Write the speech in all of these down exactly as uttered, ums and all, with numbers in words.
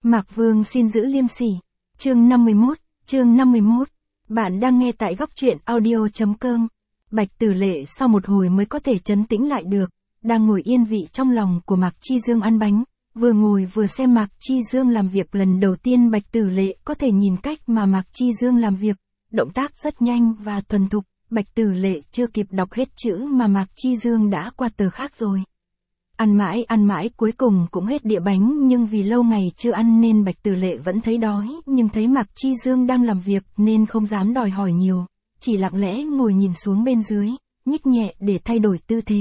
Mạc Vương xin giữ liêm sỉ. Chương năm mươi mốt, chương năm mươi mốt. Bạn đang nghe tại góc truyện audio chấm com. Bạch Tử Lệ sau một hồi mới có thể trấn tĩnh lại được, đang ngồi yên vị trong lòng của Mạc Chi Dương ăn bánh, vừa ngồi vừa xem Mạc Chi Dương làm việc. Lần đầu tiên Bạch Tử Lệ có thể nhìn cách mà Mạc Chi Dương làm việc, động tác rất nhanh và thuần thục. Bạch Tử Lệ chưa kịp đọc hết chữ mà Mạc Chi Dương đã qua tờ khác rồi. Ăn mãi ăn mãi cuối cùng cũng hết đĩa bánh, nhưng vì lâu ngày chưa ăn nên Bạch Tử Lệ vẫn thấy đói, nhưng thấy Mạc Chi Dương đang làm việc nên không dám đòi hỏi nhiều, chỉ lặng lẽ ngồi nhìn xuống bên dưới, nhích nhẹ để thay đổi tư thế.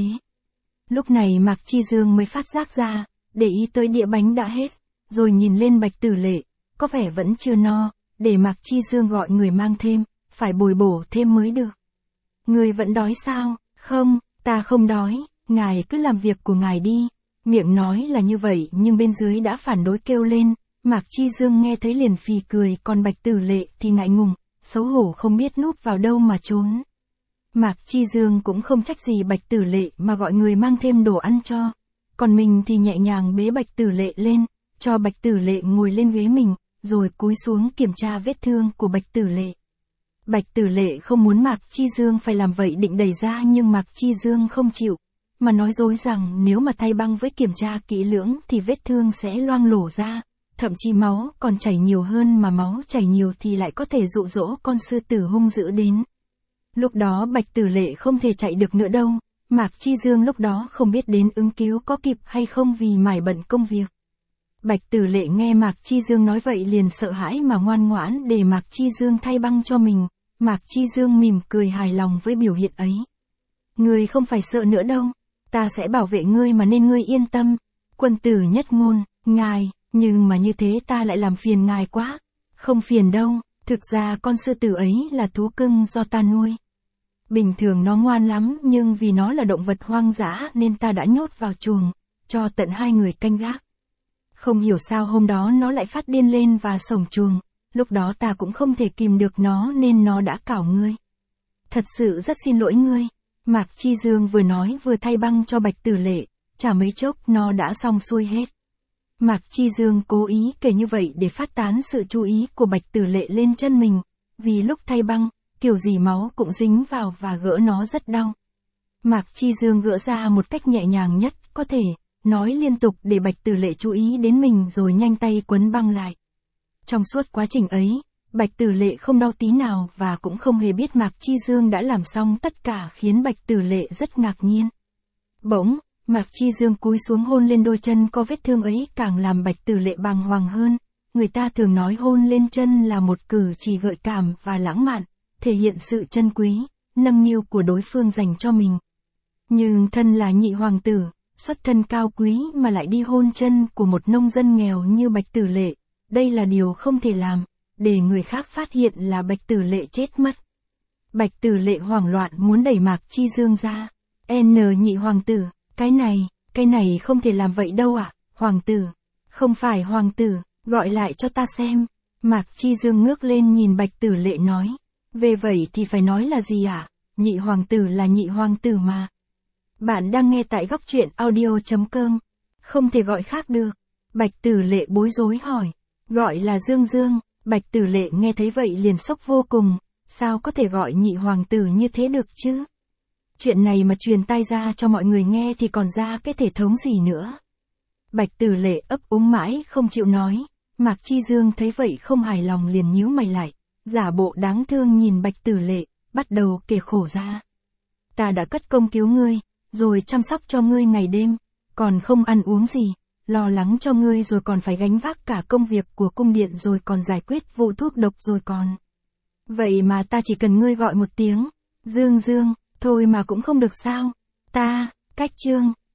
Lúc này Mạc Chi Dương mới phát giác ra, để ý tới đĩa bánh đã hết, rồi nhìn lên Bạch Tử Lệ, có vẻ vẫn chưa no, để Mạc Chi Dương gọi người mang thêm, phải bồi bổ thêm mới được. Người vẫn đói sao? Không, ta không đói. Ngài cứ làm việc của ngài đi. Miệng nói là như vậy nhưng bên dưới đã phản đối kêu lên. Mạc Chi Dương nghe thấy liền phì cười, còn Bạch Tử Lệ thì ngại ngùng, xấu hổ không biết núp vào đâu mà trốn. Mạc Chi Dương cũng không trách gì Bạch Tử Lệ mà gọi người mang thêm đồ ăn cho. Còn mình thì nhẹ nhàng bế Bạch Tử Lệ lên, cho Bạch Tử Lệ ngồi lên ghế mình, rồi cúi xuống kiểm tra vết thương của Bạch Tử Lệ. Bạch Tử Lệ không muốn Mạc Chi Dương phải làm vậy, định đẩy ra nhưng Mạc Chi Dương không chịu, mà nói dối rằng nếu mà thay băng với kiểm tra kỹ lưỡng thì vết thương sẽ loang lổ ra, thậm chí máu còn chảy nhiều hơn, mà máu chảy nhiều thì lại có thể dụ dỗ con sư tử hung dữ đến. Lúc đó Bạch Tử Lệ không thể chạy được nữa đâu. Mạc Chi Dương lúc đó không biết đến ứng cứu có kịp hay không vì mải bận công việc. Bạch Tử Lệ nghe Mạc Chi Dương nói vậy liền sợ hãi mà ngoan ngoãn để Mạc Chi Dương thay băng cho mình. Mạc Chi Dương mỉm cười hài lòng với biểu hiện ấy. Ngươi không phải sợ nữa đâu, ta sẽ bảo vệ ngươi mà nên ngươi yên tâm. Quân tử nhất ngôn, ngài, nhưng mà như thế ta lại làm phiền ngài quá. Không phiền đâu, thực ra con sư tử ấy là thú cưng do ta nuôi. Bình thường nó ngoan lắm nhưng vì nó là động vật hoang dã nên ta đã nhốt vào chuồng, cho tận hai người canh gác. Không hiểu sao hôm đó nó lại phát điên lên và xổng chuồng, lúc đó ta cũng không thể kìm được nó nên nó đã cào ngươi. Thật sự rất xin lỗi ngươi. Mạc Chi Dương vừa nói vừa thay băng cho Bạch Tử Lệ, chả mấy chốc nó đã xong xuôi hết. Mạc Chi Dương cố ý kể như vậy để phát tán sự chú ý của Bạch Tử Lệ lên chân mình, vì lúc thay băng, kiểu gì máu cũng dính vào và gỡ nó rất đau. Mạc Chi Dương gỡ ra một cách nhẹ nhàng nhất có thể, nói liên tục để Bạch Tử Lệ chú ý đến mình rồi nhanh tay quấn băng lại. Trong suốt quá trình ấy, Bạch Tử Lệ không đau tí nào và cũng không hề biết Mạc Chi Dương đã làm xong tất cả, khiến Bạch Tử Lệ rất ngạc nhiên. Bỗng, Mạc Chi Dương cúi xuống hôn lên đôi chân có vết thương ấy càng làm Bạch Tử Lệ bàng hoàng hơn. Người ta thường nói hôn lên chân là một cử chỉ gợi cảm và lãng mạn, thể hiện sự trân quý, nâng niu của đối phương dành cho mình. Nhưng thân là nhị hoàng tử, xuất thân cao quý mà lại đi hôn chân của một nông dân nghèo như Bạch Tử Lệ, đây là điều không thể làm, để người khác phát hiện là Bạch Tử Lệ chết mất. Bạch Tử Lệ hoảng loạn muốn đẩy Mạc Chi Dương ra. N nhị hoàng tử, cái này, cái này không thể làm vậy đâu ạ, à? Hoàng tử, không phải hoàng tử, gọi lại cho ta xem. Mạc Chi Dương ngước lên nhìn Bạch Tử Lệ nói, về vậy thì phải nói là gì ạ? À? Nhị hoàng tử là nhị hoàng tử mà. Bạn đang nghe tại góc truyện audio chấm com, không thể gọi khác được. Bạch Tử Lệ bối rối hỏi, gọi là Dương Dương. Bạch Tử Lệ nghe thấy vậy liền sốc vô cùng, sao có thể gọi nhị hoàng tử như thế được chứ? Chuyện này mà truyền tai ra cho mọi người nghe thì còn ra cái thể thống gì nữa. Bạch Tử Lệ ấp úng mãi không chịu nói. Mạc Chi Dương thấy vậy không hài lòng liền nhíu mày lại, giả bộ đáng thương nhìn Bạch Tử Lệ, bắt đầu kể khổ ra. Ta đã cất công cứu ngươi, rồi chăm sóc cho ngươi ngày đêm, còn không ăn uống gì, lo lắng cho ngươi rồi còn phải gánh vác cả công việc của cung điện rồi còn giải quyết vụ thuốc độc rồi còn. Vậy mà ta chỉ cần ngươi gọi một tiếng, Dương Dương, thôi mà cũng không được sao? Ta, cách chương,